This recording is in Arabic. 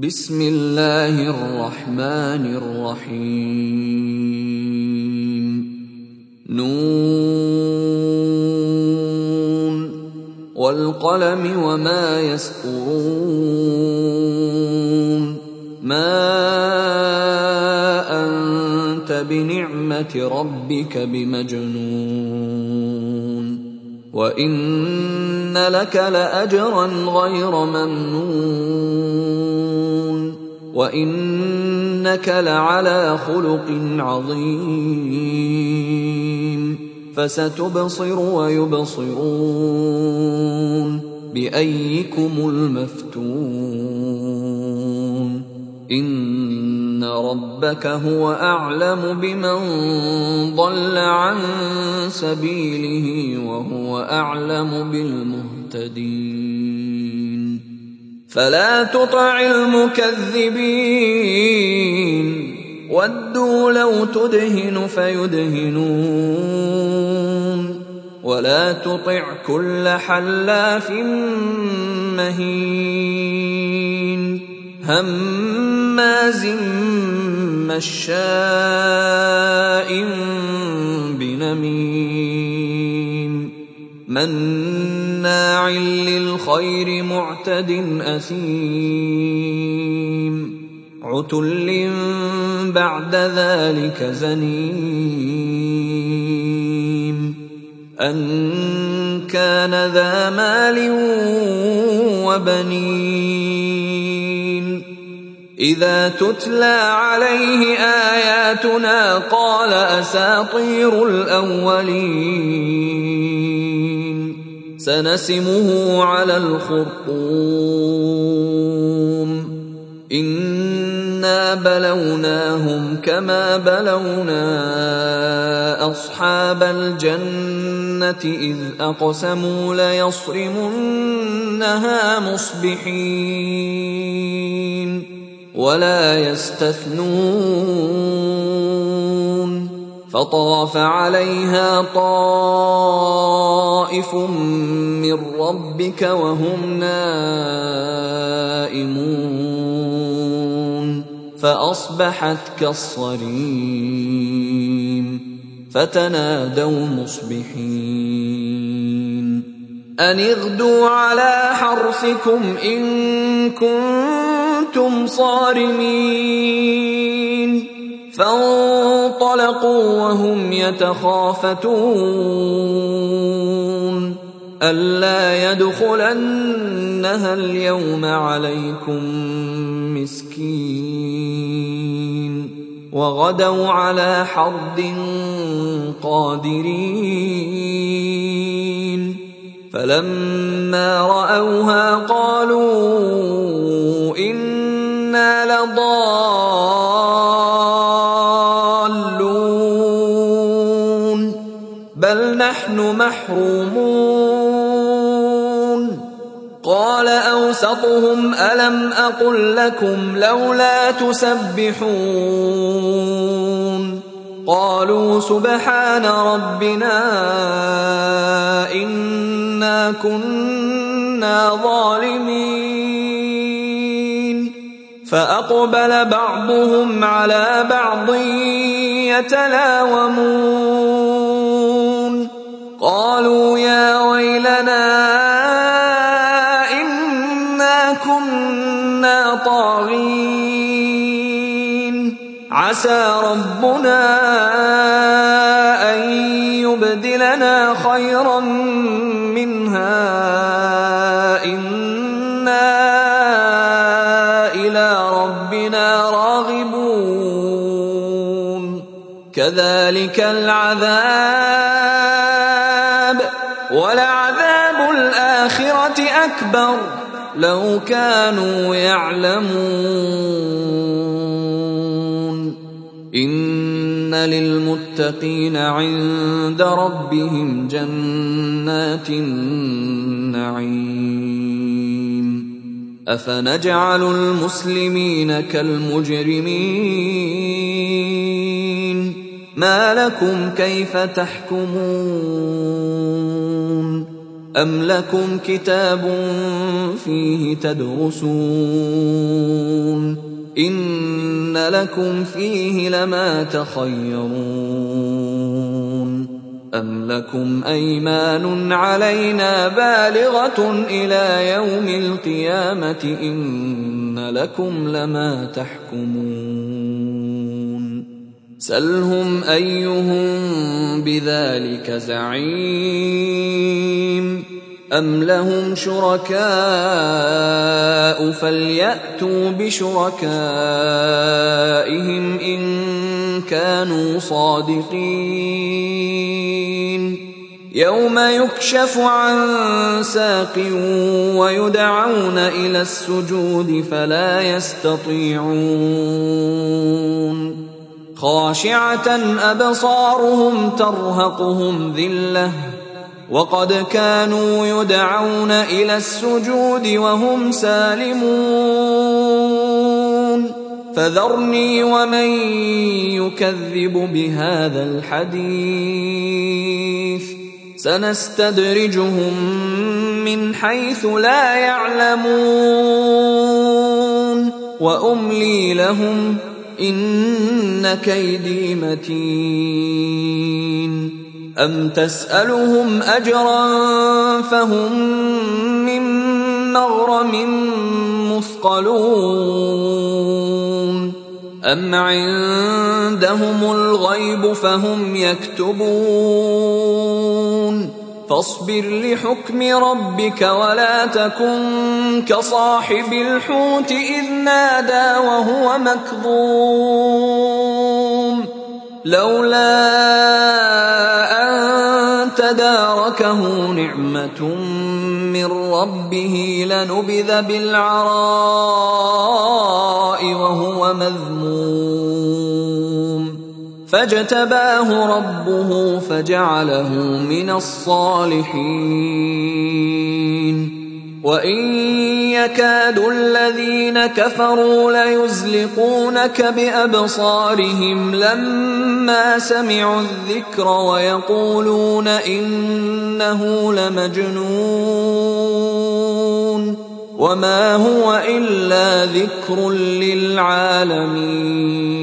بسم الله الرحمن الرحيم نون والقلم وما يسطرون ما أنت بنعمة ربك بمجنون وإن لك لأجرا غير ممنون وإنك لعلى خلق عظيم فستبصر ويبصرون بأيكم المفتون إن ربك هو أعلم بمن ضل عن سبيله وهو أعلم بالمهتدين فلا تطع المكذبين ودوا لو تدهن فيدهنون ولا تطع كل حلاف مهين هماز مشاء بنميم مناع للخير معتد أثيم عتل بعد ذلك زنيم أن كان ذا مال وبنين إذا تتلى عليه آياتنا قال أساطير الأولين سنسمه على الخرطوم إنا بلوناهم كما بلونا أصحاب الجنة إذ أقسموا ليصرمنها مصبحين ولا يستثنون فطاف عليها طائف من ربك وهم نائمون فأصبحت كالصريم فتنادوا مصبحين أن اغدوا على حرثكم إن كنتم صارمين فانطلقوا وهم يتخافتون ألا يدخلنها اليوم عليكم مسكين وغدوا على حرد قادرين فلما رأوها قالوا إنا لضالون بل نحن محرومون قال أوسطهم ألم أقل لكم لولا تسبحون قالوا سبحان ربنا إنا كنا ظالمين فأقبل بعضهم على بعض يتلاومون قالوا يا ويلنا إنا كنا طاغين عسى ربنا أن يبدلنا خيرا منها إنا إلى ربنا راغبون كذلك العذاب ولعذاب الآخرة أكبر لو كانوا يعلمون إن للمتقين عند ربهم جنات النعيم أفنجعل المسلمين كالمجرمين ما لكم كيف تحكمون أم لكم كتاب فيه تدرسون إن لكم فيه لما تخيرون أم لكم أيمان علينا بالغة إلى يوم القيامة إن لكم لما تحكمون سلهم أيهم بذلك زعيم أم لهم شركاء فليأتوا بشركائهم إن كانوا صادقين يوم يكشف عن ساق ويدعون إلى السجود فلا يستطيعون خاشعة أبصارهم ترهقهم ذلة وقد كانوا يدعون إلى السجود وهم سالمون فذرني ومن يكذب بهذا الحديث سنستدرجهم من حيث لا يعلمون وأملي لهم إن كيدي متين أم تسألهم أجرا فهم من مغرم مثقلون أم عندهم الغيب فهم يكتبون فاصبر لحكم ربك ولا تكن كصاحب الحوت إذ نادى وهو مكظوم لولا أن تداركه نعمة من ربه لنبذ بالعراء وهو مذموم فاجتباه ربه فجعله من الصالحين وإن يكاد الذين كفروا ليزلقونك بأبصارهم لما سمعوا الذكر ويقولون إنه لمجنون وما هو إلا ذكر للعالمين